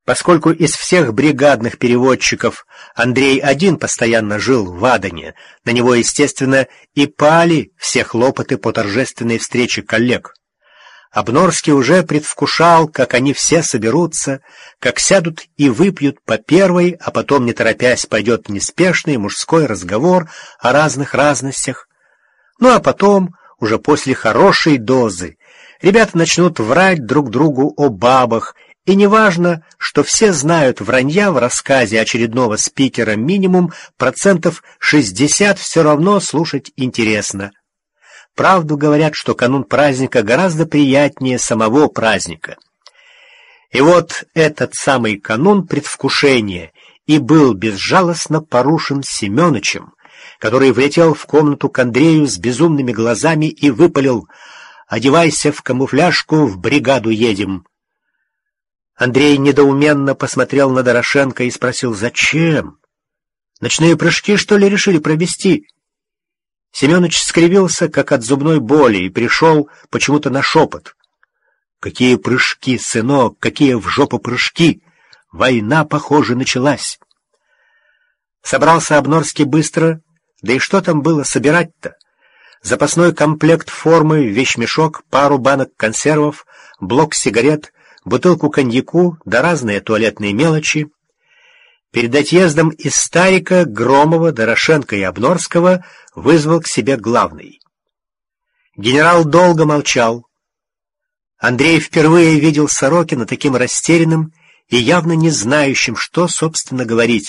Поскольку из всех бригадных переводчиков Андрей один постоянно жил в Адане, на него, естественно, и пали все хлопоты по торжественной встрече коллег. Обнорский уже предвкушал, как они все соберутся, как сядут и выпьют по первой, а потом, не торопясь, пойдет неспешный мужской разговор о разных разностях. Ну а потом, уже после хорошей дозы, ребята начнут врать друг другу о бабах, и неважно, что все знают, вранья в рассказе очередного спикера минимум 60% все равно слушать интересно. Правду говорят, что канун праздника гораздо приятнее самого праздника. И вот этот самый канун предвкушения и был безжалостно порушен Семёнычем, который влетел в комнату к Андрею с безумными глазами и выпалил: «Одевайся в камуфляжку, в бригаду едем». Андрей недоуменно посмотрел на Дорошенко и спросил: «Зачем? Ночные прыжки, что ли, решили провести?» Семёныч скривился, как от зубной боли, и пришел почему-то на шепот. «Какие прыжки, сынок, какие в жопу прыжки! Война, похоже, началась!» Собрался Обнорский быстро, да и что там было собирать-то? Запасной комплект формы, вещмешок, пару банок консервов, блок сигарет, бутылку коньяку да разные туалетные мелочи. Перед отъездом из Старика Громова, Дорошенко и Обнорского вызвал к себе главный. Генерал долго молчал. Андрей впервые видел Сорокина таким растерянным и явно не знающим, что, собственно, говорить.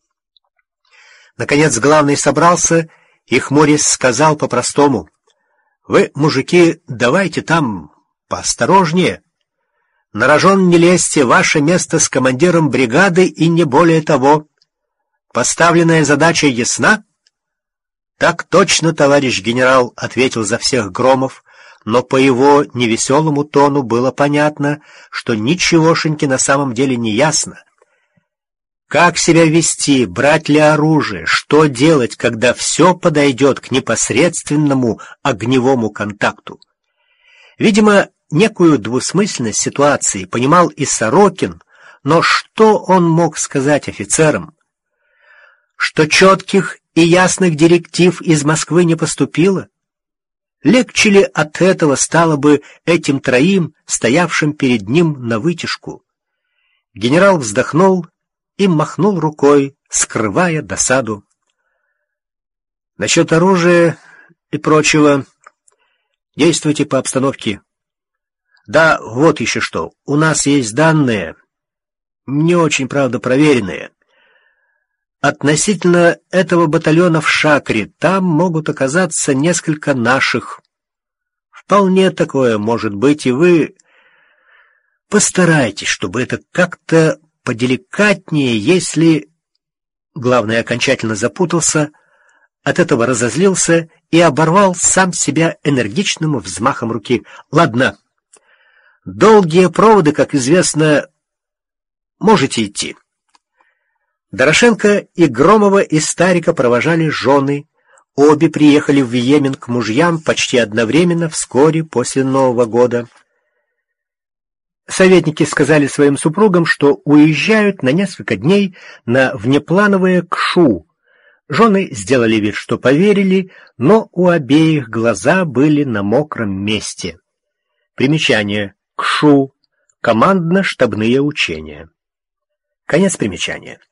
Наконец главный собрался и, хмурясь, сказал по-простому: «Вы, мужики, давайте там поосторожнее. На рожон не лезьте, ваше место с командиром бригады и не более того. Поставленная задача ясна?» «Так точно, товарищ генерал», — ответил за всех Громов, но по его невеселому тону было понятно, что ничегошеньки на самом деле не ясно. Как себя вести, брать ли оружие, что делать, когда все подойдет к непосредственному огневому контакту? Видимо, некую двусмысленность ситуации понимал и Сорокин, но что он мог сказать офицерам? Что четких и ясных директив из Москвы не поступило? Легче ли от этого стало бы этим троим, стоявшим перед ним навытяжку? Генерал вздохнул и махнул рукой, скрывая досаду. «Насчет оружия и прочего действуйте по обстановке. Да, вот еще что. У нас есть данные, не очень, правда, проверенные. Относительно этого батальона в Шакре там могут оказаться несколько наших. Вполне такое может быть, и вы постарайтесь, чтобы это как-то поделикатнее, если...» Главный окончательно запутался, от этого разозлился и оборвал сам себя энергичным взмахом руки. «Ладно, долгие проводы, как известно, можете идти». Дорошенко и Громова из Старика провожали жены. Обе приехали в Йемен к мужьям почти одновременно, вскоре после Нового года. Советники сказали своим супругам, что уезжают на несколько дней на внеплановое КШУ. Жены сделали вид, что поверили, но у обеих глаза были на мокром месте. Примечание. КШУ. Командно-штабные учения. Конец примечания.